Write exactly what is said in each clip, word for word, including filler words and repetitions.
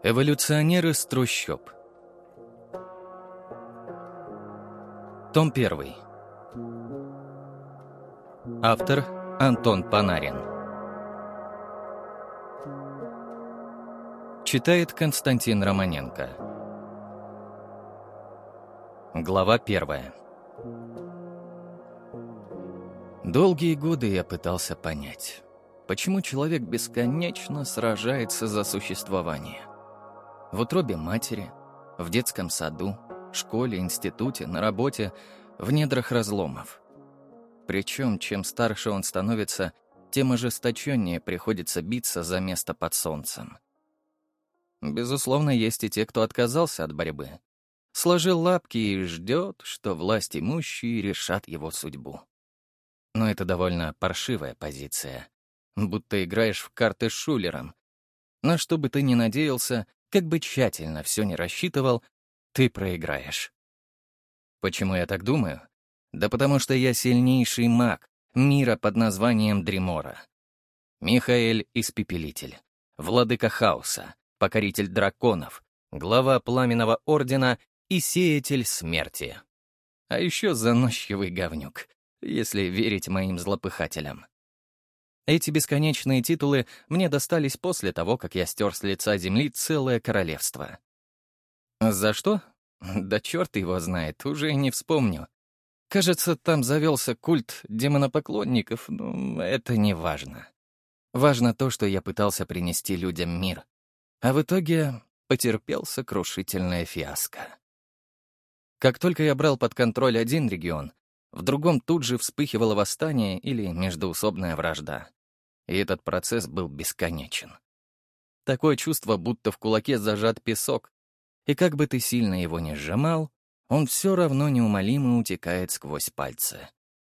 Эволюционер из трущоб. Том первый. Автор Антон Панарин. Читает Константин Романенко. Глава первая. Долгие годы я пытался понять, почему человек бесконечно сражается за существование. В утробе матери, в детском саду, школе, институте, на работе, в недрах разломов. Причем, чем старше он становится, тем ожесточеннее приходится биться за место под солнцем. Безусловно, есть и те, кто отказался от борьбы, сложил лапки и ждет, что власть имущие решат его судьбу. Но это довольно паршивая позиция, будто играешь в карты с шулером. На что бы ты ни надеялся, как бы тщательно все не рассчитывал, ты проиграешь. Почему я так думаю? Да потому что я сильнейший маг мира под названием Дримора. Михаэль Испепелитель, владыка хаоса, покоритель драконов, глава Пламенного Ордена и сеятель смерти. А еще заносчивый говнюк, если верить моим злопыхателям. Эти бесконечные титулы мне достались после того, как я стер с лица земли целое королевство. За что? Да черт его знает, уже не вспомню. Кажется, там завелся культ демонопоклонников, но это не важно. Важно то, что я пытался принести людям мир, а в итоге потерпел сокрушительное фиаско. Как только я брал под контроль один регион, в другом тут же вспыхивало восстание или междоусобная вражда. И этот процесс был бесконечен. Такое чувство, будто в кулаке зажат песок, и как бы ты сильно его ни сжимал, он все равно неумолимо утекает сквозь пальцы.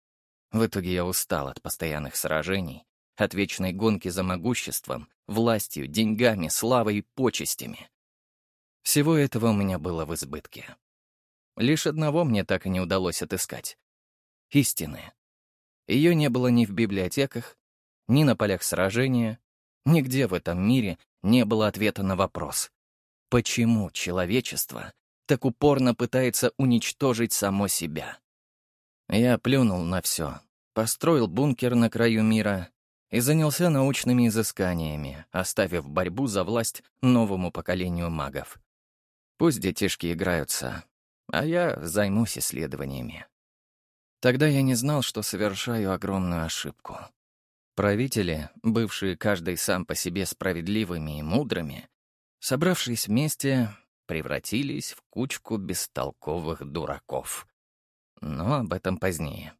В итоге я устал от постоянных сражений, от вечной гонки за могуществом, властью, деньгами, славой и почестями. Всего этого у меня было в избытке. Лишь одного мне так и не удалось отыскать — истины. Ее не было ни в библиотеках, ни на полях сражения, нигде в этом мире не было ответа на вопрос, почему человечество так упорно пытается уничтожить само себя. Я плюнул на все, построил бункер на краю мира и занялся научными изысканиями, оставив борьбу за власть новому поколению магов. Пусть детишки играются, а я займусь исследованиями. Тогда я не знал, что совершаю огромную ошибку. Правители, бывшие каждый сам по себе справедливыми и мудрыми, собравшись вместе, превратились в кучку бестолковых дураков. Но об этом позднее.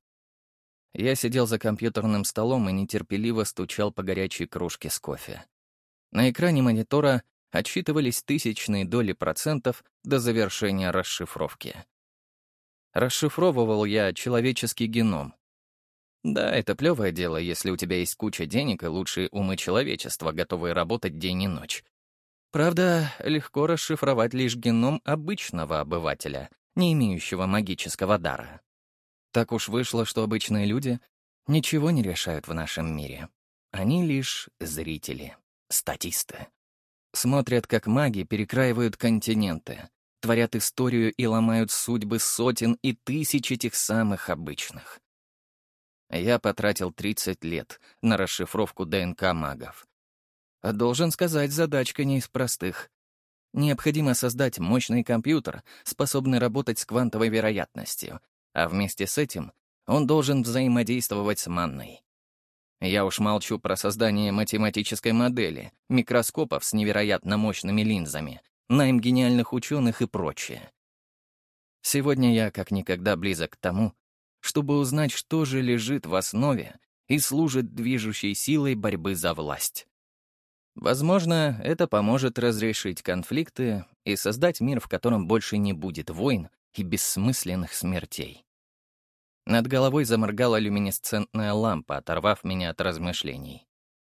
Я сидел за компьютерным столом и нетерпеливо стучал по горячей кружке с кофе. На экране монитора отсчитывались тысячные доли процентов до завершения расшифровки. Расшифровывал я человеческий геном. Да, это плевое дело, если у тебя есть куча денег и лучшие умы человечества, готовые работать день и ночь. Правда, легко расшифровать лишь геном обычного обывателя, не имеющего магического дара. Так уж вышло, что обычные люди ничего не решают в нашем мире. Они лишь зрители, статисты. Смотрят, как маги перекраивают континенты, творят историю и ломают судьбы сотен и тысяч этих самых обычных. Я потратил тридцать лет на расшифровку ДНК магов. А должен сказать, задачка не из простых. Необходимо создать мощный компьютер, способный работать с квантовой вероятностью, а вместе с этим он должен взаимодействовать с манной. Я уж молчу про создание математической модели, микроскопов с невероятно мощными линзами, найм гениальных ученых и прочее. Сегодня я как никогда близок к тому, чтобы узнать, что же лежит в основе и служит движущей силой борьбы за власть. Возможно, это поможет разрешить конфликты и создать мир, в котором больше не будет войн и бессмысленных смертей. Над головой заморгала люминесцентная лампа, оторвав меня от размышлений.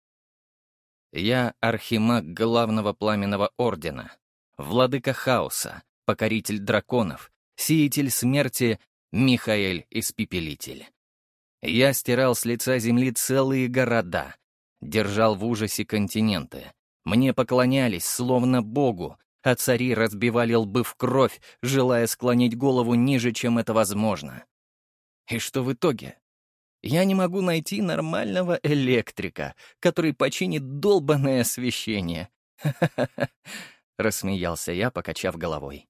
Я архимаг главного Пламенного Ордена, владыка хаоса, покоритель драконов, сеятель смерти Михаэль Испепелитель. Я стирал с лица земли целые города, держал в ужасе континенты, Мне поклонялись, словно богу, а цари разбивали лбы в кровь, желая склонить голову ниже, чем это возможно. И что в итоге? Я не могу найти нормального электрика, который починит долбанное освещение. Ха-ха-ха, рассмеялся я, покачав головой.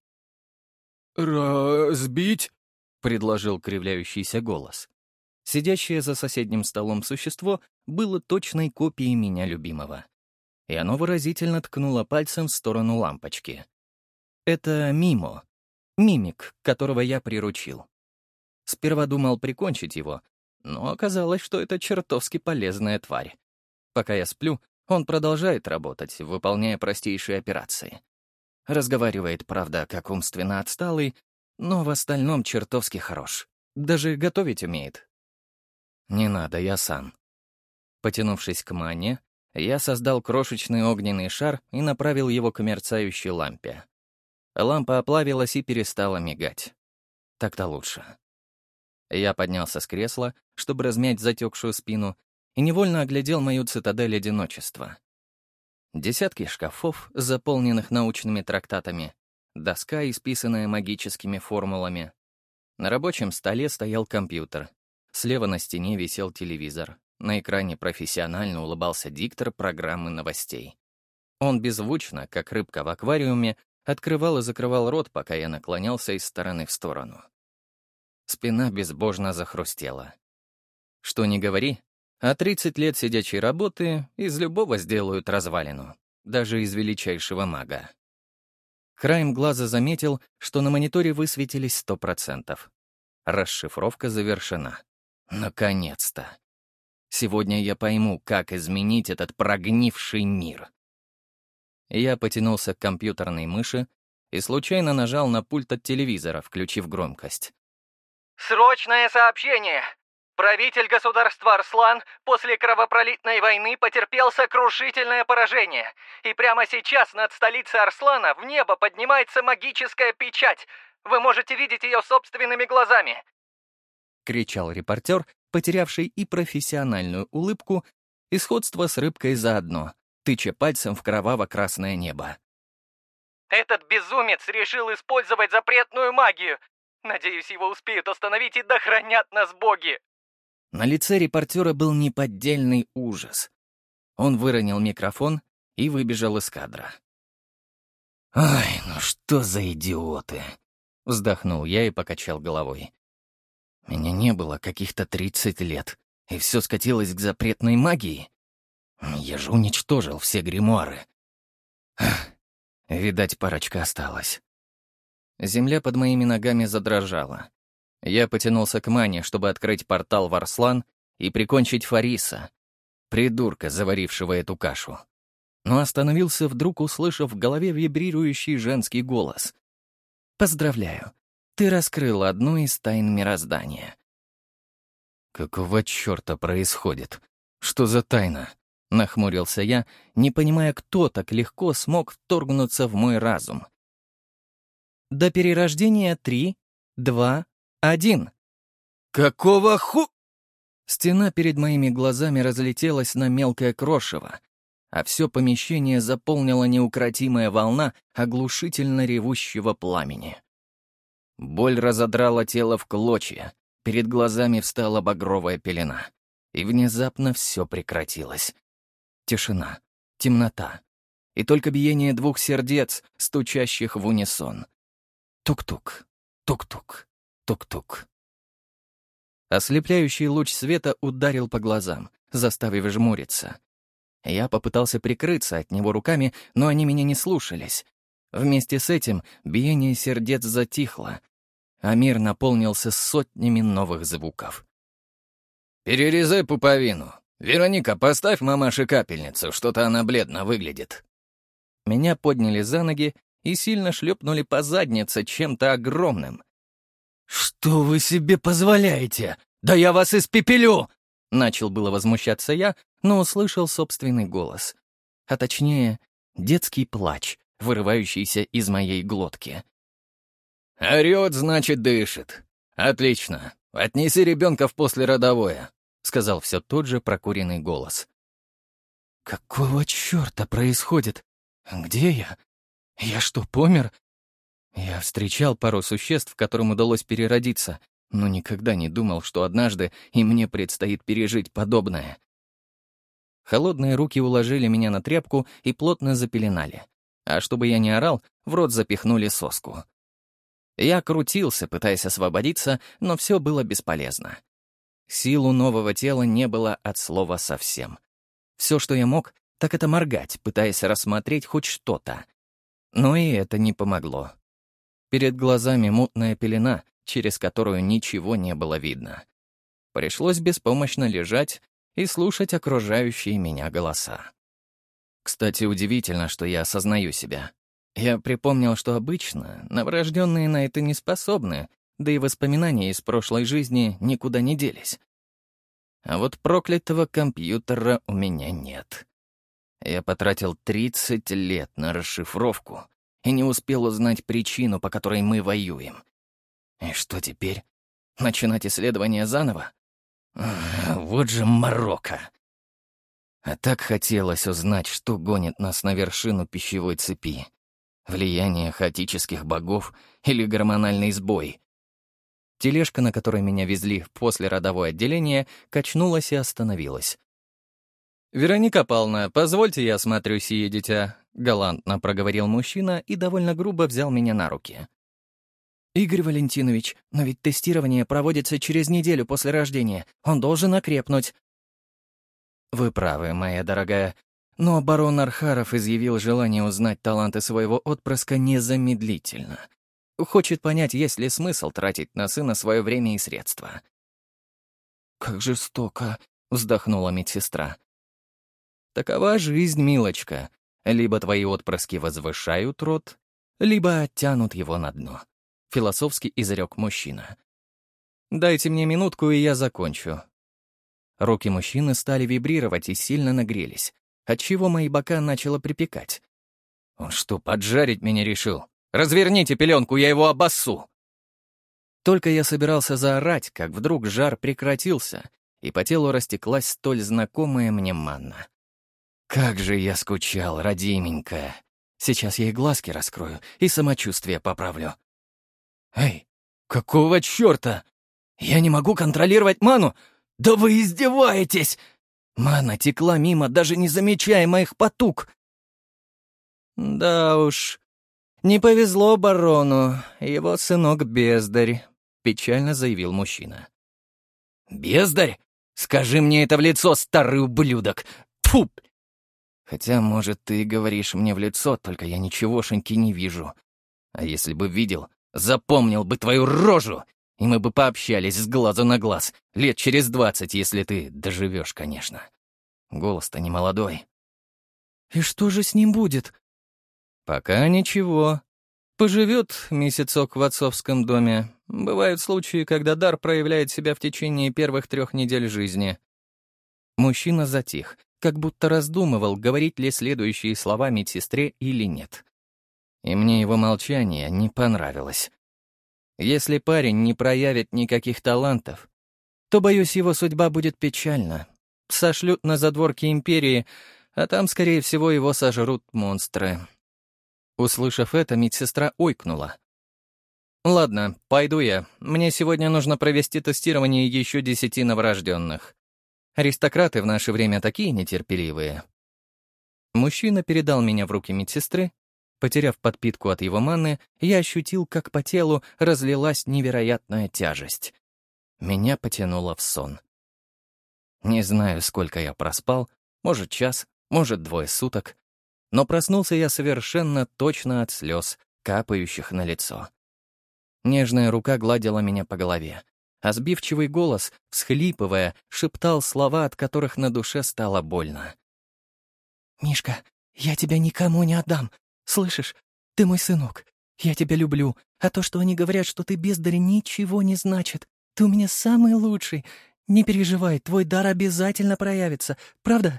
«Разбить?» — предложил кривляющийся голос. Сидящее за соседним столом существо было точной копией меня любимого. И оно выразительно ткнуло пальцем в сторону лампочки. Это Мимо, мимик, которого я приручил. Сперва думал прикончить его, но оказалось, что это чертовски полезная тварь. Пока я сплю, он продолжает работать, выполняя простейшие операции. Разговаривает, правда, как умственно отсталый, но в остальном чертовски хорош. Даже готовить умеет. Не надо, я сам. Потянувшись к мане, я создал крошечный огненный шар и направил его к мерцающей лампе. Лампа оплавилась и перестала мигать. Так-то лучше. Я поднялся с кресла, чтобы размять затекшую спину, и невольно оглядел мою цитадель одиночества. Десятки шкафов, заполненных научными трактатами, доска, исписанная магическими формулами. На рабочем столе стоял компьютер. Слева на стене висел телевизор. На экране профессионально улыбался диктор программы новостей. Он беззвучно, как рыбка в аквариуме, открывал и закрывал рот, пока я наклонялся из стороны в сторону. Спина безбожно захрустела. Что ни говори, а тридцать лет сидячей работы из любого сделают развалину, даже из величайшего мага. Краем глаза заметил, что на мониторе высветились сто процентов. Расшифровка завершена. Наконец-то. Сегодня я пойму, как изменить этот прогнивший мир. Я потянулся к компьютерной мыши и случайно нажал на пульт от телевизора, включив громкость. «Срочное сообщение! Правитель государства Арслан после кровопролитной войны потерпел сокрушительное поражение, и прямо сейчас над столицей Арслана в небо поднимается магическая печать. Вы можете видеть ее собственными глазами!» — кричал репортер, потерявший и профессиональную улыбку, и сходство с рыбкой заодно, тыча пальцем в кроваво-красное небо. «Этот безумец решил использовать запретную магию! Надеюсь, его успеют остановить и да хранят нас боги!» На лице репортера был неподдельный ужас. Он выронил микрофон и выбежал из кадра. «Ай, ну что за идиоты!» — вздохнул я и покачал головой. Меня не было каких-то тридцать лет, и все скатилось к запретной магии. Я же уничтожил все гримуары. Ах, видать, парочка осталась. Земля под моими ногами задрожала. Я потянулся к мане, чтобы открыть портал в Арслан и прикончить Фариса, придурка, заварившего эту кашу. Но остановился вдруг, услышав в голове вибрирующий женский голос. «Поздравляю, ты раскрыл одну из тайн мироздания». «Какого черта происходит? Что за тайна?» — нахмурился я, не понимая, кто так легко смог вторгнуться в мой разум. «До перерождения три, два, один». «Какого ху...» Стена перед моими глазами разлетелась на мелкое крошево, а все помещение заполнила неукротимая волна оглушительно ревущего пламени. Боль разодрала тело в клочья, перед глазами встала багровая пелена, и внезапно все прекратилось. Тишина, темнота, и только биение двух сердец, стучащих в унисон. Тук-тук, тук-тук, тук-тук. Ослепляющий луч света ударил по глазам, заставив жмуриться. Я попытался прикрыться от него руками, но они меня не слушались. Вместе с этим биение сердец затихло, а мир наполнился сотнями новых звуков. «Перерезай пуповину. Вероника, поставь мамаше капельницу, что-то она бледно выглядит». Меня подняли за ноги и сильно шлепнули по заднице чем-то огромным. «Что вы себе позволяете? Да я вас испепелю!» Начал было возмущаться я, но услышал собственный голос. А точнее, детский плач, вырывающийся из моей глотки. «Орёт, значит, дышит. Отлично. Отнеси ребенка в послеродовое», — сказал все тот же прокуренный голос. Какого черта происходит? Где я? Я что, помер? Я встречал пару существ, которым удалось переродиться, но никогда не думал, что однажды и мне предстоит пережить подобное. Холодные руки уложили меня на тряпку и плотно запеленали. А чтобы я не орал, в рот запихнули соску. Я крутился, пытаясь освободиться, но все было бесполезно. Сил у нового тела не было от слова совсем. Все, что я мог, так это моргать, пытаясь рассмотреть хоть что-то. Но и это не помогло. Перед глазами мутная пелена, через которую ничего не было видно. Пришлось беспомощно лежать и слушать окружающие меня голоса. Кстати, удивительно, что я осознаю себя. Я припомнил, что обычно новорожденные на это не способны, да и воспоминания из прошлой жизни никуда не делись. А вот проклятого компьютера у меня нет. Я потратил тридцать лет на расшифровку и не успел узнать причину, по которой мы воюем. И что теперь? Начинать исследование заново? Ах, вот же морока! А так хотелось узнать, что гонит нас на вершину пищевой цепи. Влияние хаотических богов или гормональный сбой. Тележка, на которой меня везли в послеродовое отделение, качнулась и остановилась. «Вероника Павловна, позвольте я осмотрю сие дитя», — галантно проговорил мужчина и довольно грубо взял меня на руки. «Игорь Валентинович, но ведь тестирование проводится через неделю после рождения. Он должен окрепнуть». «Вы правы, моя дорогая. Но барон Архаров изъявил желание узнать таланты своего отпрыска незамедлительно. Хочет понять, есть ли смысл тратить на сына свое время и средства». «Как жестоко», — вздохнула медсестра. «Такова жизнь, милочка. Либо твои отпрыски возвышают род, либо оттянут его на дно», — философски изрек мужчина. «Дайте мне минутку, и я закончу». Руки мужчины стали вибрировать и сильно нагрелись, отчего мои бока начало припекать. «Он что, поджарить меня решил? Разверните пеленку, я его обоссу!» Только я собирался заорать, как вдруг жар прекратился, и по телу растеклась столь знакомая мне манна. Как же я скучал, родименькая. Сейчас я и глазки раскрою, и самочувствие поправлю. «Эй, какого черта? Я не могу контролировать ману? Да вы издеваетесь!» Мана текла мимо, даже не замечая моих потуг. «Да уж, не повезло барону, его сынок бездарь», — печально заявил мужчина. «Бездарь? Скажи мне это в лицо, старый ублюдок! Тьфу!» «Хотя, может, ты говоришь мне в лицо, только я ничегошеньки не вижу. А если бы видел, запомнил бы твою рожу, и мы бы пообщались с глазу на глаз, лет через двадцать, если ты доживешь, конечно. Голос-то не молодой». «И что же с ним будет?» «Пока ничего. Поживет месяцок в отцовском доме. Бывают случаи, когда дар проявляет себя в течение первых трех недель жизни». Мужчина затих, как будто раздумывал, говорить ли следующие слова медсестре или нет. И мне его молчание не понравилось. Если парень не проявит никаких талантов, то, боюсь, его судьба будет печальна. Сошлют на задворки империи, а там, скорее всего, его сожрут монстры. Услышав это, медсестра ойкнула. «Ладно, пойду я. Мне сегодня нужно провести тестирование еще десяти новорожденных. Аристократы в наше время такие нетерпеливые». Мужчина передал меня в руки медсестры. Потеряв подпитку от его маны, я ощутил, как по телу разлилась невероятная тяжесть. Меня потянуло в сон. Не знаю, сколько я проспал, может, час, может, двое суток, но проснулся я совершенно точно от слез, капающих на лицо. Нежная рука гладила меня по голове, а сбивчивый голос, всхлипывая, шептал слова, от которых на душе стало больно. «Мишка, я тебя никому не отдам. Слышишь, ты мой сынок. Я тебя люблю, а то, что они говорят, что ты бездарь, ничего не значит. Ты у меня самый лучший. Не переживай, твой дар обязательно проявится, правда?»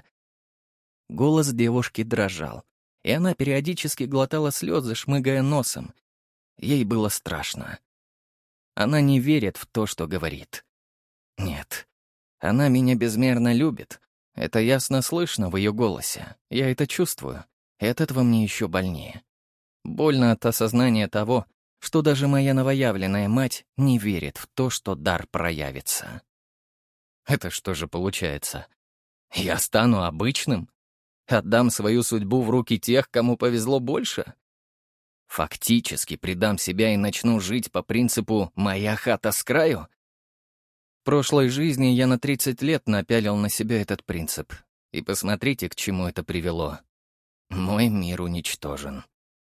Голос девушки дрожал, и она периодически глотала слезы, шмыгая носом. Ей было страшно. Она не верит в то, что говорит. Нет, она меня безмерно любит, Это ясно слышно в ее голосе. Я это чувствую. И от этого мне еще больнее. Больно от осознания того, что даже моя новоявленная мать не верит в то, что дар проявится. Это что же получается? Я стану обычным? Отдам свою судьбу в руки тех, кому повезло больше? Фактически предам себя и начну жить по принципу «моя хата с краю»? В прошлой жизни я на тридцать лет напялил на себя этот принцип. И посмотрите, к чему это привело. Мой мир уничтожен.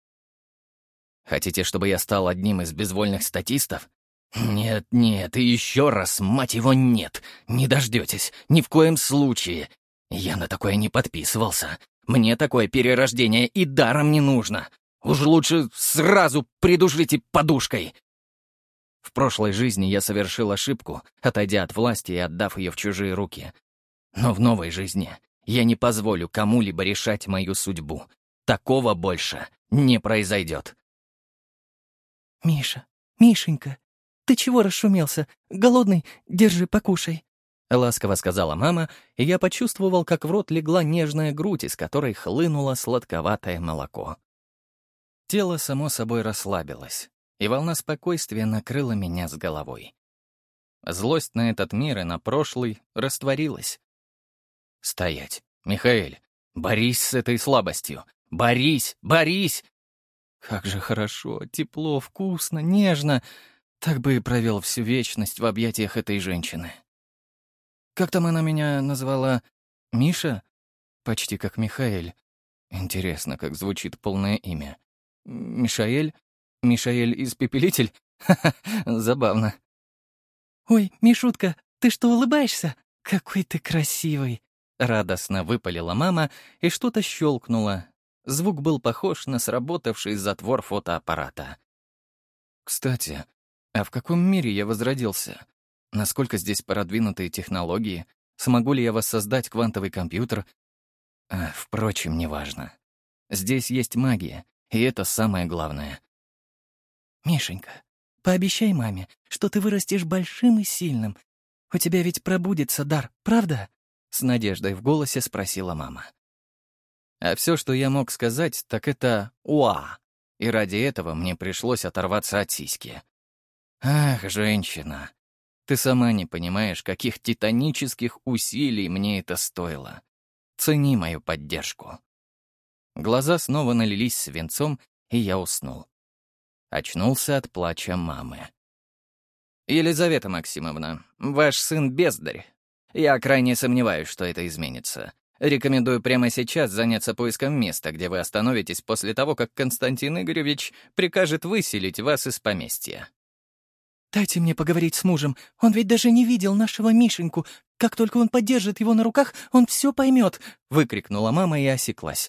Хотите, чтобы я стал одним из безвольных статистов? Нет, нет, и еще раз, мать его, нет. Не дождетесь, ни в коем случае. Я на такое не подписывался. Мне такое перерождение и даром не нужно. Уж лучше сразу придушите подушкой. В прошлой жизни я совершил ошибку, отойдя от власти и отдав ее в чужие руки. Но в новой жизни я не позволю кому-либо решать мою судьбу. Такого больше не произойдет. «Миша, Мишенька, ты чего расшумелся? Голодный? Держи, покушай». Ласково сказала мама, и я почувствовал, как в рот легла нежная грудь, из которой хлынуло сладковатое молоко. Тело само собой расслабилось, и волна спокойствия накрыла меня с головой. Злость на этот мир и на прошлый растворилась. «Стоять! Михаэль! Борись с этой слабостью! Борись! Борись!» Как же хорошо, тепло, вкусно, нежно. Так бы и провел всю вечность в объятиях этой женщины. Как там она меня назвала? Миша? Почти как Михаэль. Интересно, как звучит полное имя. Мишаэль? Мишаэль Испепелитель? Ха-ха, забавно. «Ой, Мишутка, ты что, улыбаешься? Какой ты красивый!» Радостно выпалила мама, и что-то щелкнуло. Звук был похож на сработавший затвор фотоаппарата. Кстати, а в каком мире я возродился? Насколько здесь продвинутые технологии? Смогу ли я воссоздать квантовый компьютер? А, впрочем, неважно. Здесь есть магия, и это самое главное. «Мишенька, пообещай маме, что ты вырастешь большим и сильным. У тебя ведь пробудется дар, правда?» С надеждой в голосе спросила мама. А все, что я мог сказать, так это «уа», и ради этого мне пришлось оторваться от сиськи. Ах, женщина, ты сама не понимаешь, каких титанических усилий мне это стоило. Цени мою поддержку. Глаза снова налились свинцом, и я уснул. Очнулся от плача мамы. «Елизавета Максимовна, ваш сын бездарь. Я крайне сомневаюсь, что это изменится. Рекомендую прямо сейчас заняться поиском места, где вы остановитесь после того, как Константин Игоревич прикажет выселить вас из поместья». «Дайте мне поговорить с мужем. Он ведь даже не видел нашего Мишеньку. Как только он подержит его на руках, он все поймет», — выкрикнула мама и осеклась.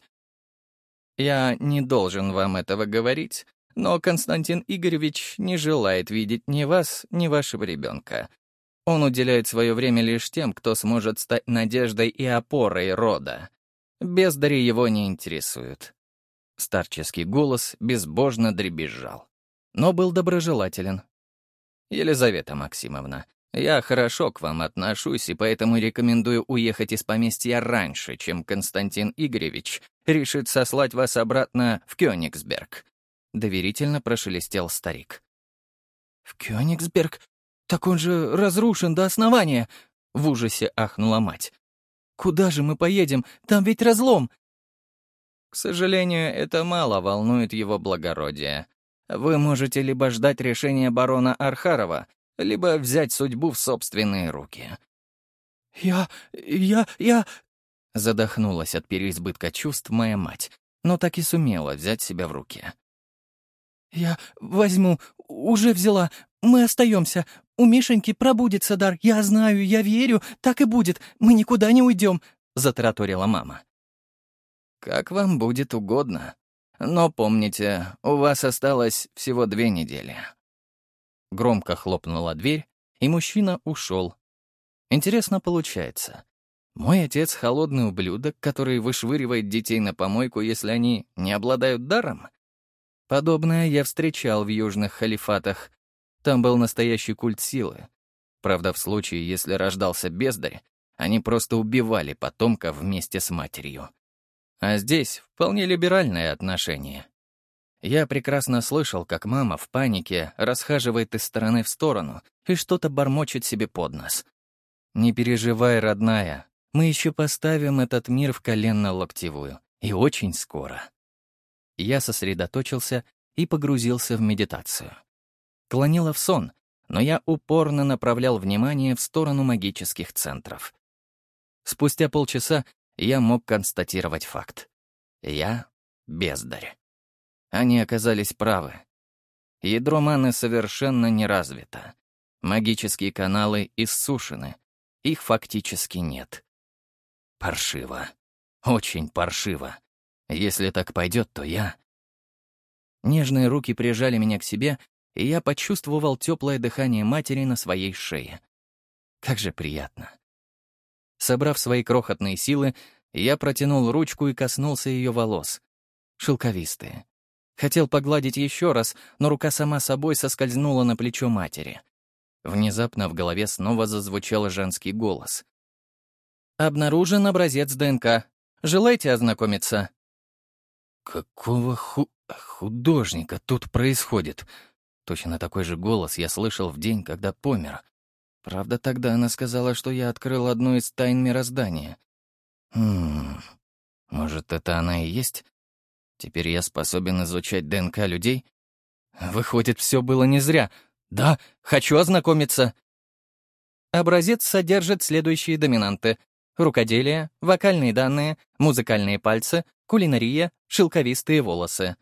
«Я не должен вам этого говорить, но Константин Игоревич не желает видеть ни вас, ни вашего ребенка. Он уделяет свое время лишь тем, кто сможет стать надеждой и опорой рода. Бездари его не интересуют». Старческий голос безбожно дребезжал, но был доброжелателен. «Елизавета Максимовна, я хорошо к вам отношусь, и поэтому рекомендую уехать из поместья раньше, чем Константин Игоревич решит сослать вас обратно в Кёнигсберг», — доверительно прошелестел старик. «В Кёнигсберг? Так он же разрушен до основания!» — в ужасе ахнула мать. «Куда же мы поедем? Там ведь разлом!» «К сожалению, это мало волнует его благородие. Вы можете либо ждать решения барона Архарова, либо взять судьбу в собственные руки». «Я... я... я...» Задохнулась от переизбытка чувств моя мать, но так и сумела взять себя в руки. «Я возьму, уже взяла, мы остаемся. У Мишеньки пробудется дар, я знаю, я верю, так и будет, мы никуда не уйдем», — затараторила мама. «Как вам будет угодно. Но помните, у вас осталось всего две недели». Громко хлопнула дверь, и мужчина ушел. Интересно получается. Мой отец — холодный ублюдок, который вышвыривает детей на помойку, если они не обладают даром? Подобное я встречал в южных халифатах. Там был настоящий культ силы. Правда, в случае, если рождался бездарь, Они просто убивали потомка вместе с матерью. А здесь вполне либеральное отношение. Я прекрасно слышал, как мама в панике расхаживает из стороны в сторону и что-то бормочет себе под нос. «Не переживай, родная, мы еще поставим этот мир в коленно-локтевую, и очень скоро». Я сосредоточился и погрузился в медитацию. Клонило в сон, но я упорно направлял внимание в сторону магических центров. Спустя полчаса я мог констатировать факт. Я бездарь. Они оказались правы. Ядро маны совершенно не развито. Магические каналы иссушены. Их фактически нет. Паршиво. Очень паршиво. Если так пойдет, то я... Нежные руки прижали меня к себе, и я почувствовал теплое дыхание матери на своей шее. Как же приятно. Собрав свои крохотные силы, я протянул ручку и коснулся ее волос. Шелковистые. Хотел погладить еще раз, но рука сама собой соскользнула на плечо матери. Внезапно в голове снова зазвучал женский голос. «Обнаружен образец ДНК. Желаете ознакомиться?» «Какого ху... художника тут происходит?» Точно такой же голос я слышал в день, когда помер. Правда, тогда она сказала, что я открыл одну из тайн мироздания. Хм... Может, это она и есть? Теперь я способен изучать ДНК людей? Выходит, все было не зря. Да, хочу ознакомиться. Образец содержит следующие доминанты: рукоделие, вокальные данные, музыкальные пальцы, кулинария, шелковистые волосы.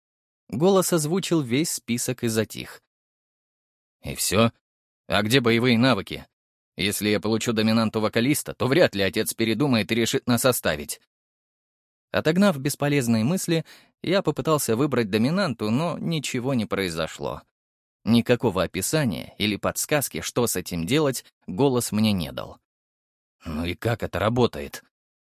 Голос озвучил весь список и затих. И все? А где боевые навыки? Если я получу доминанту вокалиста, то вряд ли отец передумает и решит нас оставить. Отогнав бесполезные мысли, я попытался выбрать доминанту, но ничего не произошло. Никакого описания или подсказки, что с этим делать, голос мне не дал. Ну и как это работает?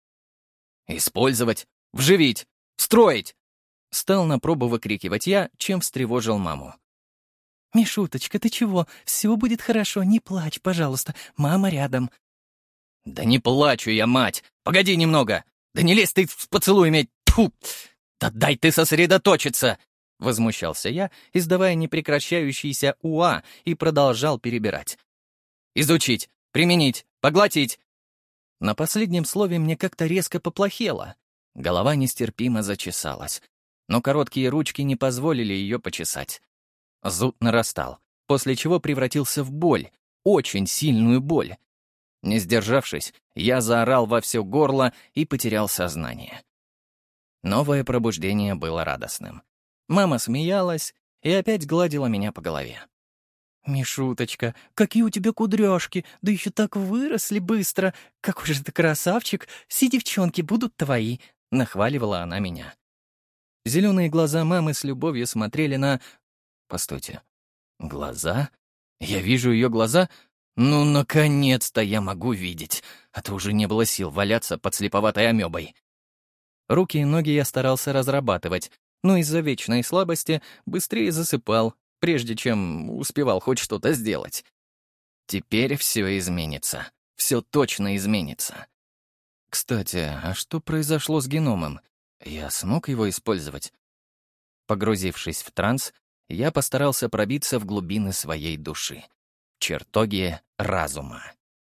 «Использовать! Вживить! Встроить!» Стал на пробу выкрикивать я, чем встревожил маму. «Мишуточка, ты чего? Все будет хорошо, не плачь, пожалуйста, мама рядом». «Да не плачу я, мать! Погоди немного! Да не лезь ты в поцелуй иметь! Тьфу! Да дай ты сосредоточиться!» Возмущался я, издавая непрекращающийся «уа» и продолжал перебирать. «Изучить, применить, поглотить». На последнем слове мне как-то резко поплохело. Голова нестерпимо зачесалась, но короткие ручки не позволили ее почесать. Зуд нарастал, после чего превратился в боль, очень сильную боль. Не сдержавшись, я заорал во все горло и потерял сознание. Новое пробуждение было радостным. Мама смеялась и опять гладила меня по голове. «Мишуточка, какие у тебя кудряшки, да еще так выросли быстро. Какой же ты красавчик, все девчонки будут твои», — нахваливала она меня. Зеленые глаза мамы с любовью смотрели на... Постойте, глаза? Я вижу ее глаза? Ну, наконец-то я могу видеть, а то уже не было сил валяться под слеповатой амебой. Руки и ноги я старался разрабатывать, но из-за вечной слабости быстрее засыпал, прежде чем успевал хоть что-то сделать. Теперь все изменится, все точно изменится. Кстати, а что произошло с геномом? Я смог его использовать? Погрузившись в транс, я постарался пробиться в глубины своей души. Чертоги разума.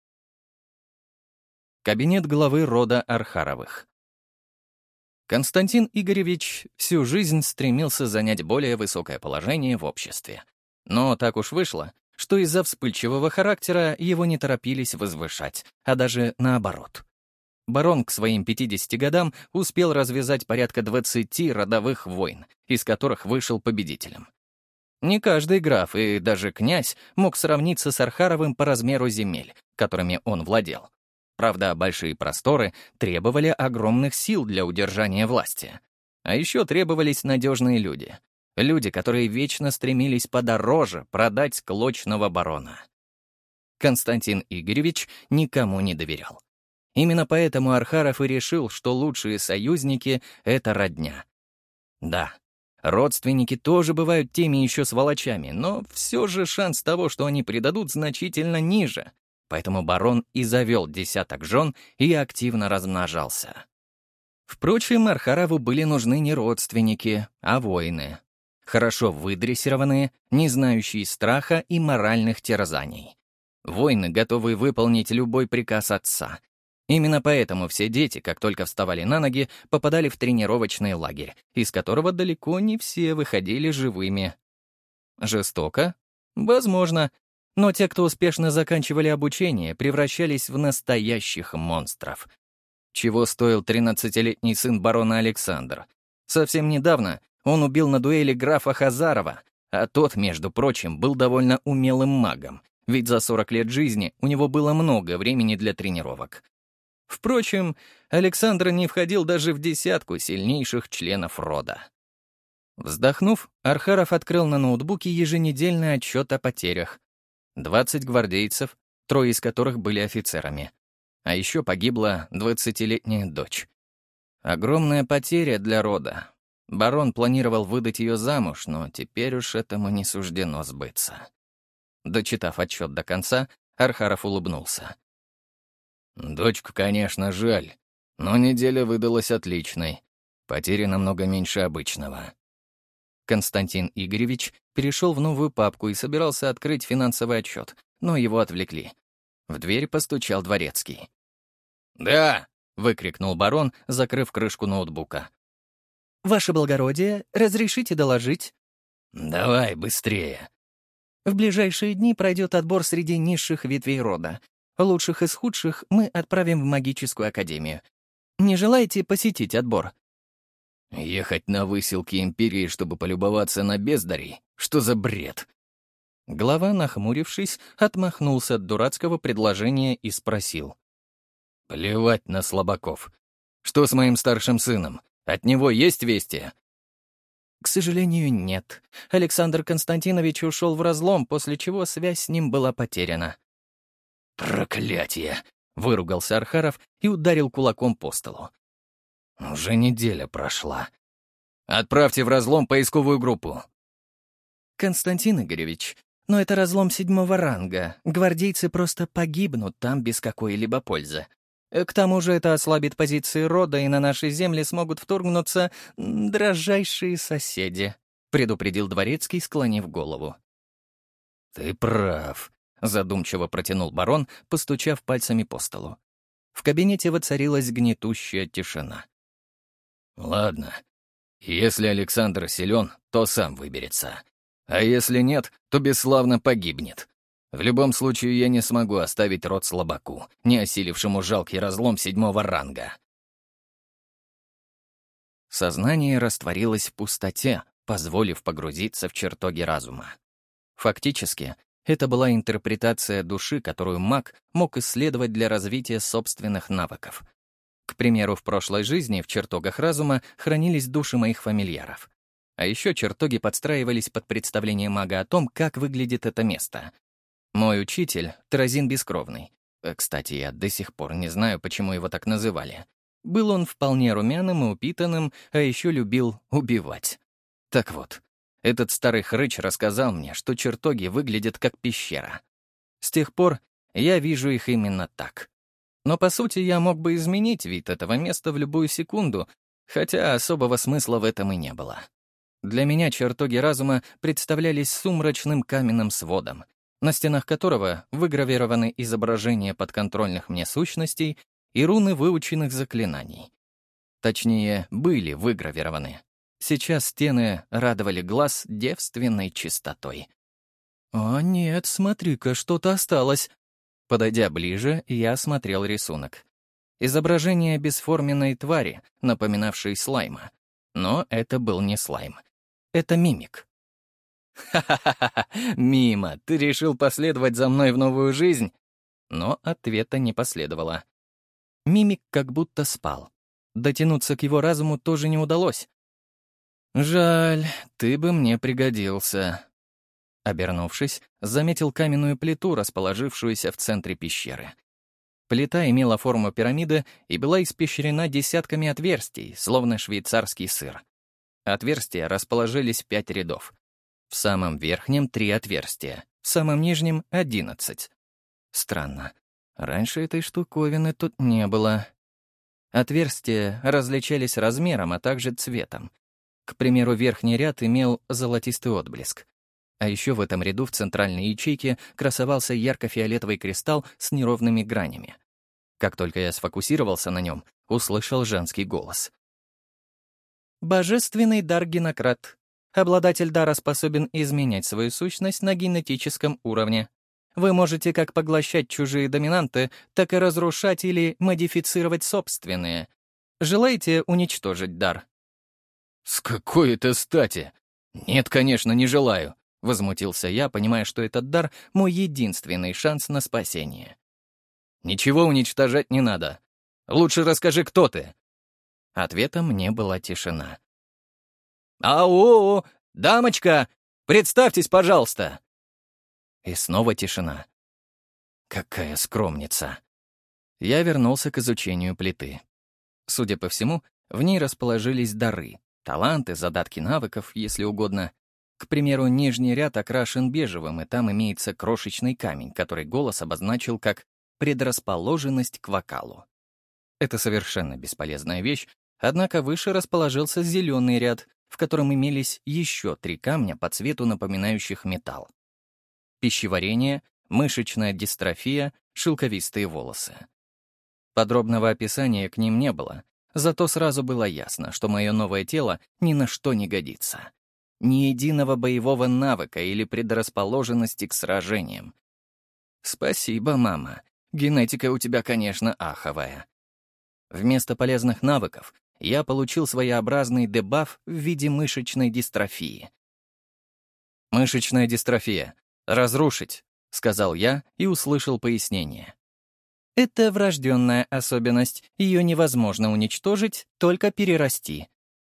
Кабинет главы рода Архаровых. Константин Игоревич всю жизнь стремился занять более высокое положение в обществе. Но так уж вышло, что из-за вспыльчивого характера его не торопились возвышать, а даже наоборот. Барон к своим пятидесяти годам успел развязать порядка двадцати родовых войн, из которых вышел победителем. Не каждый граф и даже князь мог сравниться с Архаровым по размеру земель, которыми он владел. Правда, большие просторы требовали огромных сил для удержания власти. А еще требовались надежные люди. Люди, которые вечно стремились подороже продать склочного барона. Константин Игоревич никому не доверял. Именно поэтому Архаров и решил, что лучшие союзники — это родня. Да, родственники тоже бывают теми еще сволочами, но все же шанс того, что они предадут, значительно ниже. Поэтому барон и завел десяток жен и активно размножался. Впрочем, Архарову были нужны не родственники, а воины. Хорошо выдрессированные, не знающие страха и моральных терзаний. Воины, готовые выполнить любой приказ отца. Именно поэтому все дети, как только вставали на ноги, попадали в тренировочный лагерь, из которого далеко не все выходили живыми. Жестоко? Возможно. Но те, кто успешно заканчивали обучение, превращались в настоящих монстров. Чего стоил тринадцатилетний сын барона Александр? Совсем недавно он убил на дуэли графа Хазарова, а тот, между прочим, был довольно умелым магом, ведь за сорок лет жизни у него было много времени для тренировок. Впрочем, Александр не входил даже в десятку сильнейших членов рода. Вздохнув, Архаров открыл на ноутбуке еженедельный отчет о потерях. двадцать гвардейцев, трое из которых были офицерами. А еще погибла двадцатилетняя дочь. Огромная потеря для рода. Барон планировал выдать ее замуж, но теперь уж этому не суждено сбыться. Дочитав отчет до конца, Архаров улыбнулся. «Дочку, конечно, жаль, но неделя выдалась отличной. Потери намного меньше обычного». Константин Игоревич перешел в новую папку и собирался открыть финансовый отчет, но его отвлекли. В дверь постучал дворецкий. «Да!» — выкрикнул барон, закрыв крышку ноутбука. «Ваше благородие, разрешите доложить?» «Давай, быстрее!» «В ближайшие дни пройдет отбор среди низших ветвей рода. Лучших из худших мы отправим в магическую академию. Не желаете посетить отбор?» «Ехать на выселки Империи, чтобы полюбоваться на бездарей? Что за бред?» Глава, нахмурившись, отмахнулся от дурацкого предложения и спросил. «Плевать на слабаков. Что с моим старшим сыном? От него есть вести?» «К сожалению, нет. Александр Константинович ушел в разлом, после чего связь с ним была потеряна». «Проклятие!» — выругался Архаров и ударил кулаком по столу. «Уже неделя прошла. Отправьте в разлом поисковую группу». «Константин Игоревич, но это разлом седьмого ранга. Гвардейцы просто погибнут там без какой-либо пользы. К тому же это ослабит позиции рода, и на нашей земле смогут вторгнуться дрожайшие соседи», — предупредил дворецкий, склонив голову. «Ты прав», — задумчиво протянул барон, постучав пальцами по столу. В кабинете воцарилась гнетущая тишина. «Ладно. Если Александр силен, то сам выберется. А если нет, то бесславно погибнет. В любом случае я не смогу оставить род слабаку, не осилившему жалкий разлом седьмого ранга». Сознание растворилось в пустоте, позволив погрузиться в чертоги разума. Фактически, это была интерпретация души, которую маг мог исследовать для развития собственных навыков. К примеру, в прошлой жизни в чертогах разума хранились души моих фамильяров. А еще чертоги подстраивались под представление мага о том, как выглядит это место. Мой учитель — Таразин Бескровный. Кстати, я до сих пор не знаю, почему его так называли. Был он вполне румяным и упитанным, а еще любил убивать. Так вот, этот старый хрыч рассказал мне, что чертоги выглядят как пещера. С тех пор я вижу их именно так. Но, по сути, я мог бы изменить вид этого места в любую секунду, хотя особого смысла в этом и не было. Для меня чертоги разума представлялись сумрачным каменным сводом, на стенах которого выгравированы изображения подконтрольных мне сущностей и руны выученных заклинаний. Точнее, были выгравированы. Сейчас стены радовали глаз девственной чистотой. «О, нет, смотри-ка, что-то осталось». Подойдя ближе, я осмотрел рисунок. Изображение бесформенной твари, напоминавшей слайма. Но это был не слайм. Это мимик. «Ха-ха-ха, Мима, ты решил последовать за мной в новую жизнь?» Но ответа не последовало. Мимик как будто спал. Дотянуться к его разуму тоже не удалось. «Жаль, ты бы мне пригодился». Обернувшись, заметил каменную плиту, расположившуюся в центре пещеры. Плита имела форму пирамиды и была испещрена десятками отверстий, словно швейцарский сыр. Отверстия расположились в пять рядов. В самом верхнем — три отверстия, в самом нижнем — одиннадцать. Странно. Раньше этой штуковины тут не было. Отверстия различались размером, а также цветом. К примеру, верхний ряд имел золотистый отблеск. А еще в этом ряду в центральной ячейке красовался ярко-фиолетовый кристалл с неровными гранями. Как только я сфокусировался на нем, услышал женский голос. Божественный дар Генократ. Обладатель дара способен изменять свою сущность на генетическом уровне. Вы можете как поглощать чужие доминанты, так и разрушать или модифицировать собственные. Желаете уничтожить дар? «С какой это стати? Нет, конечно, не желаю», — возмутился я, понимая, что этот дар — мой единственный шанс на спасение. «Ничего уничтожать не надо. Лучше расскажи, кто ты». Ответом мне была тишина. «Ау, дамочка, представьтесь, пожалуйста!» И снова тишина. Какая скромница. Я вернулся к изучению плиты. Судя по всему, в ней расположились дары, таланты, задатки навыков, если угодно. К примеру, нижний ряд окрашен бежевым, и там имеется крошечный камень, который голос обозначил как предрасположенность к вокалу. Это совершенно бесполезная вещь, однако выше расположился зеленый ряд, в котором имелись еще три камня по цвету, напоминающих металл. Пищеварение, мышечная дистрофия, шелковистые волосы. Подробного описания к ним не было, зато сразу было ясно, что мое новое тело ни на что не годится. Ни единого боевого навыка или предрасположенности к сражениям. Спасибо, мама. Генетика у тебя, конечно, аховая. Вместо полезных навыков я получил своеобразный дебаф в виде мышечной дистрофии. «Мышечная дистрофия. Разрушить», — сказал я и услышал пояснение. Это врожденная особенность, ее невозможно уничтожить, только перерасти.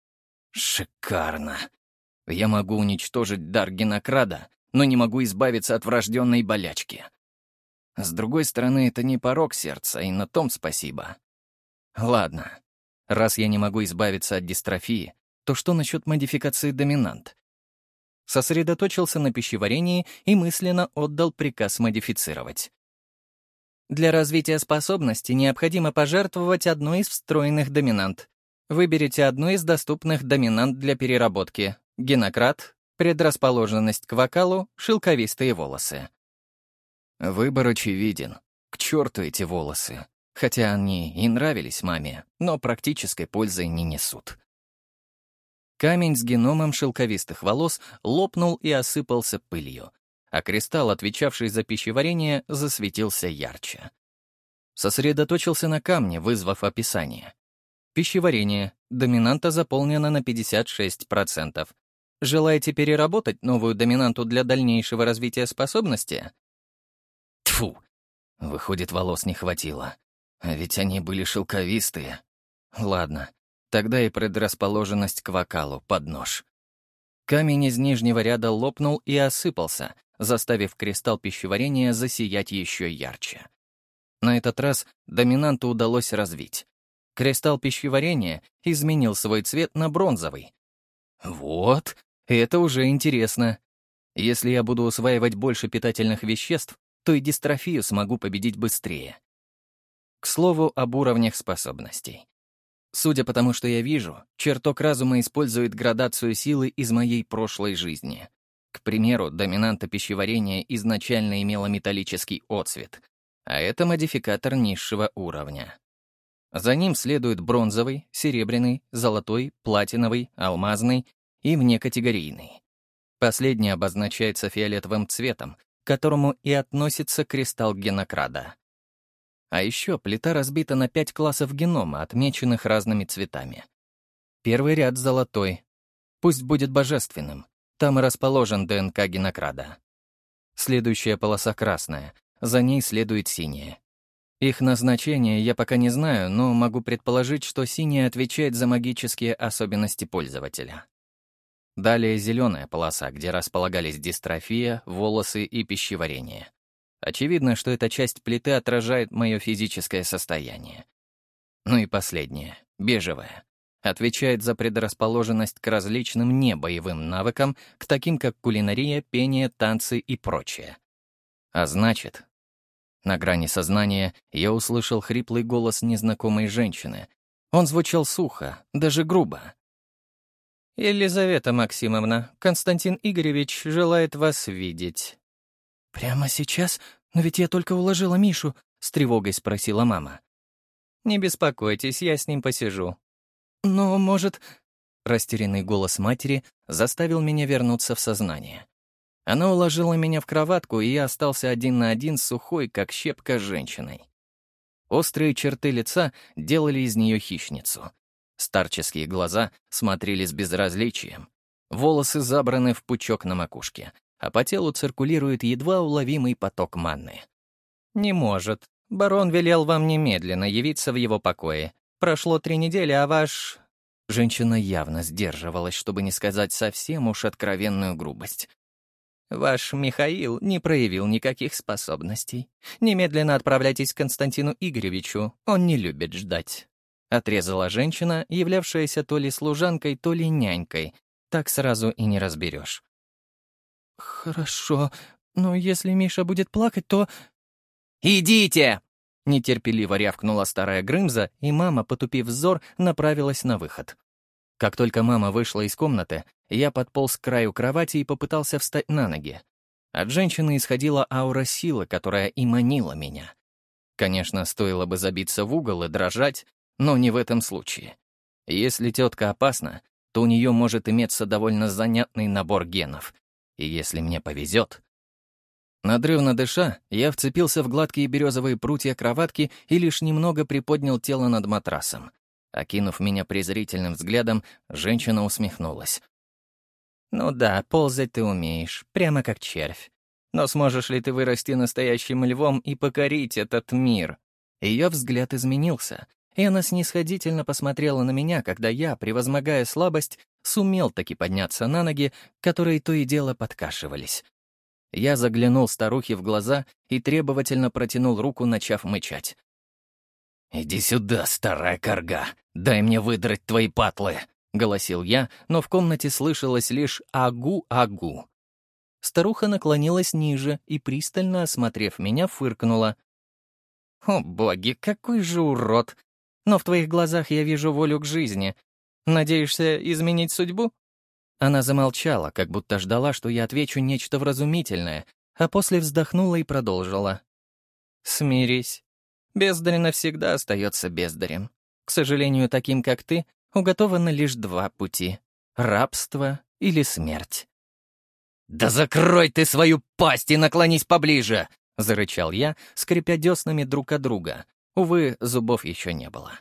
Шикарно. Я могу уничтожить дар Генокрада, но не могу избавиться от врожденной болячки. С другой стороны, это не порок сердца, и на том спасибо. Ладно, раз я не могу избавиться от дистрофии, то что насчет модификации доминант? Сосредоточился на пищеварении и мысленно отдал приказ модифицировать. Для развития способности необходимо пожертвовать одной из встроенных доминант. Выберите одну из доступных доминант для переработки. Генократ, предрасположенность к вокалу, шелковистые волосы. Выбор очевиден. К черту эти волосы. Хотя они и нравились маме, но практической пользы не несут. Камень с геномом шелковистых волос лопнул и осыпался пылью, а кристалл, отвечавший за пищеварение, засветился ярче. Сосредоточился на камне, вызвав описание. Пищеварение. Доминанта заполнена на пятьдесят шесть процентов. Желаете переработать новую доминанту для дальнейшего развития способности? Тьфу! Выходит, волос не хватило. А ведь они были шелковистые. Ладно, тогда и предрасположенность к вокалу под нож. Камень из нижнего ряда лопнул и осыпался, заставив кристалл пищеварения засиять еще ярче. На этот раз доминанту удалось развить. Кристалл пищеварения изменил свой цвет на бронзовый. Вот, это уже интересно. Если я буду усваивать больше питательных веществ, то и дистрофию смогу победить быстрее. К слову об уровнях способностей. Судя по тому, что я вижу, чертог разума использует градацию силы из моей прошлой жизни. К примеру, доминанта пищеварения изначально имела металлический отцвет, а это модификатор низшего уровня. За ним следует бронзовый, серебряный, золотой, платиновый, алмазный и внекатегорийный. Последний обозначается фиолетовым цветом, к которому и относится кристалл Генокрада. А еще плита разбита на пять классов генома, отмеченных разными цветами. Первый ряд золотой. Пусть будет божественным. Там и расположен ДНК Генокрада. Следующая полоса красная. За ней следует синяя. Их назначение я пока не знаю, но могу предположить, что синяя отвечает за магические особенности пользователя. Далее зеленая полоса, где располагались дистрофия, волосы и пищеварение. Очевидно, что эта часть плиты отражает мое физическое состояние. Ну и последнее, бежевая, отвечает за предрасположенность к различным небоевым навыкам, к таким как кулинария, пение, танцы и прочее. А значит, На грани сознания я услышал хриплый голос незнакомой женщины. Он звучал сухо, даже грубо. «Елизавета Максимовна, Константин Игоревич желает вас видеть». «Прямо сейчас? Но ведь я только уложила Мишу», — с тревогой спросила мама. «Не беспокойтесь, я с ним посижу». «Но, может...» Растерянный голос матери заставил меня вернуться в сознание. Она уложила меня в кроватку, и я остался один на один с сухой, как щепка, женщиной. Острые черты лица делали из нее хищницу. Старческие глаза смотрели с безразличием. Волосы забраны в пучок на макушке, а по телу циркулирует едва уловимый поток манны. «Не может. Барон велел вам немедленно явиться в его покое. Прошло три недели, а ваш...» Женщина явно сдерживалась, чтобы не сказать совсем уж откровенную грубость. «Ваш Михаил не проявил никаких способностей. Немедленно отправляйтесь к Константину Игоревичу, он не любит ждать». Отрезала женщина, являвшаяся то ли служанкой, то ли нянькой. Так сразу и не разберешь. «Хорошо, но если Миша будет плакать, то...» «Идите!» — нетерпеливо рявкнула старая Грымза, и мама, потупив взор, направилась на выход. Как только мама вышла из комнаты, я подполз к краю кровати и попытался встать на ноги. От женщины исходила аура силы, которая и манила меня. Конечно, стоило бы забиться в угол и дрожать, но не в этом случае. Если тетка опасна, то у нее может иметься довольно занятный набор генов. И если мне повезет... Надрывно дыша, я вцепился в гладкие березовые прутья кроватки и лишь немного приподнял тело над матрасом. Окинув меня презрительным взглядом, женщина усмехнулась. «Ну да, ползать ты умеешь, прямо как червь. Но сможешь ли ты вырасти настоящим львом и покорить этот мир?» Ее взгляд изменился, и она снисходительно посмотрела на меня, когда я, превозмогая слабость, сумел таки подняться на ноги, которые то и дело подкашивались. Я заглянул старухе в глаза и требовательно протянул руку, начав мычать. «Иди сюда, старая карга, дай мне выдрать твои патлы», — голосил я, но в комнате слышалось лишь «агу-агу». Старуха наклонилась ниже и, пристально осмотрев меня, фыркнула. «О, боги, какой же урод! Но в твоих глазах я вижу волю к жизни. Надеешься изменить судьбу?» Она замолчала, как будто ждала, что я отвечу нечто вразумительное, а после вздохнула и продолжила. «Смирись. Бездарь навсегда остается бездарем. К сожалению, таким, как ты, уготовано лишь два пути — рабство или смерть». «Да закрой ты свою пасть и наклонись поближе!» — зарычал я, скрипя деснами друг от друга. Увы, зубов еще не было.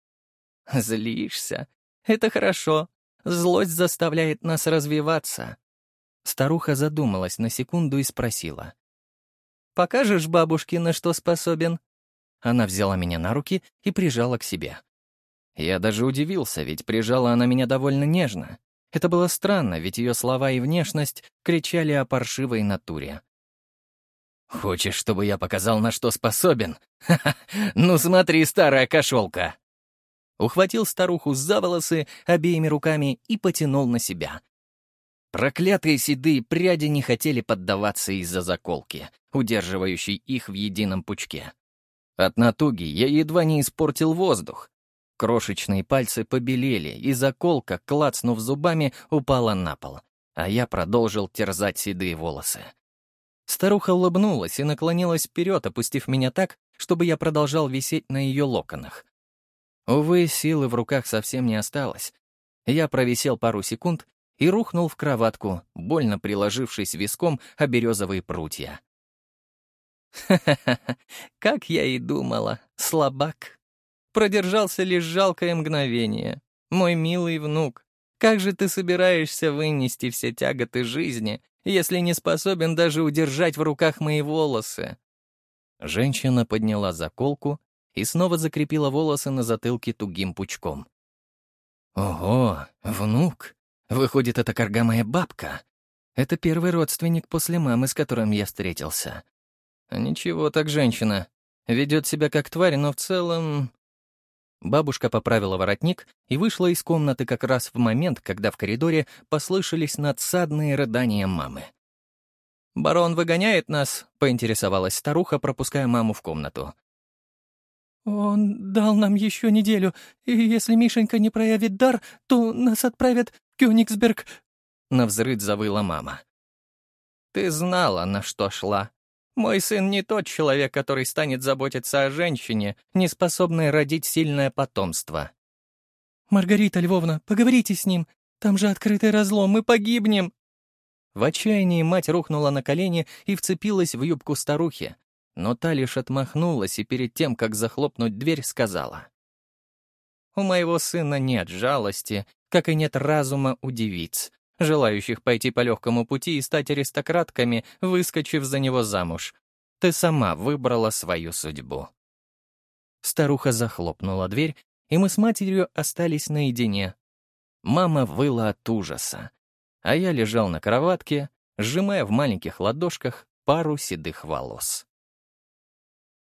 «Злишься? Это хорошо. Злость заставляет нас развиваться». Старуха задумалась на секунду и спросила. «Покажешь бабушке, на что способен?» Она взяла меня на руки и прижала к себе. Я даже удивился, ведь прижала она меня довольно нежно. Это было странно, ведь ее слова и внешность кричали о паршивой натуре. «Хочешь, чтобы я показал, на что способен? Ха-ха! Ну смотри, старая кошелка!» Ухватил старуху за волосы обеими руками и потянул на себя. Проклятые седые пряди не хотели поддаваться из-за заколки, удерживающей их в едином пучке. От натуги я едва не испортил воздух. Крошечные пальцы побелели, и заколка, клацнув зубами, упала на пол, а я продолжил терзать седые волосы. Старуха улыбнулась и наклонилась вперед, опустив меня так, чтобы я продолжал висеть на ее локонах. Увы, силы в руках совсем не осталось. Я провисел пару секунд и рухнул в кроватку, больно приложившись виском о березовые прутья. «Ха-ха-ха, как я и думала, слабак. Продержался лишь жалкое мгновение. Мой милый внук, как же ты собираешься вынести все тяготы жизни, если не способен даже удержать в руках мои волосы?» Женщина подняла заколку и снова закрепила волосы на затылке тугим пучком. «Ого, внук! Выходит, это карга моя бабка. Это первый родственник после мамы, с которым я встретился. Ничего так женщина. Ведет себя как тварь, но в целом...» Бабушка поправила воротник и вышла из комнаты как раз в момент, когда в коридоре послышались надсадные рыдания мамы. «Барон выгоняет нас?» — поинтересовалась старуха, пропуская маму в комнату. «Он дал нам еще неделю, и если Мишенька не проявит дар, то нас отправят в Кёнигсберг», — навзрыд завыла мама. «Ты знала, на что шла. Мой сын не тот человек, который станет заботиться о женщине, не способной родить сильное потомство». «Маргарита Львовна, поговорите с ним. Там же открытый разлом, мы погибнем». В отчаянии мать рухнула на колени и вцепилась в юбку старухи, но та лишь отмахнулась и перед тем, как захлопнуть дверь, сказала: «У моего сына нет жалости, как и нет разума у девиц, желающих пойти по легкому пути и стать аристократками, выскочив за него замуж. Ты сама выбрала свою судьбу». Старуха захлопнула дверь, и мы с матерью остались наедине. Мама выла от ужаса, а я лежал на кроватке, сжимая в маленьких ладошках пару седых волос.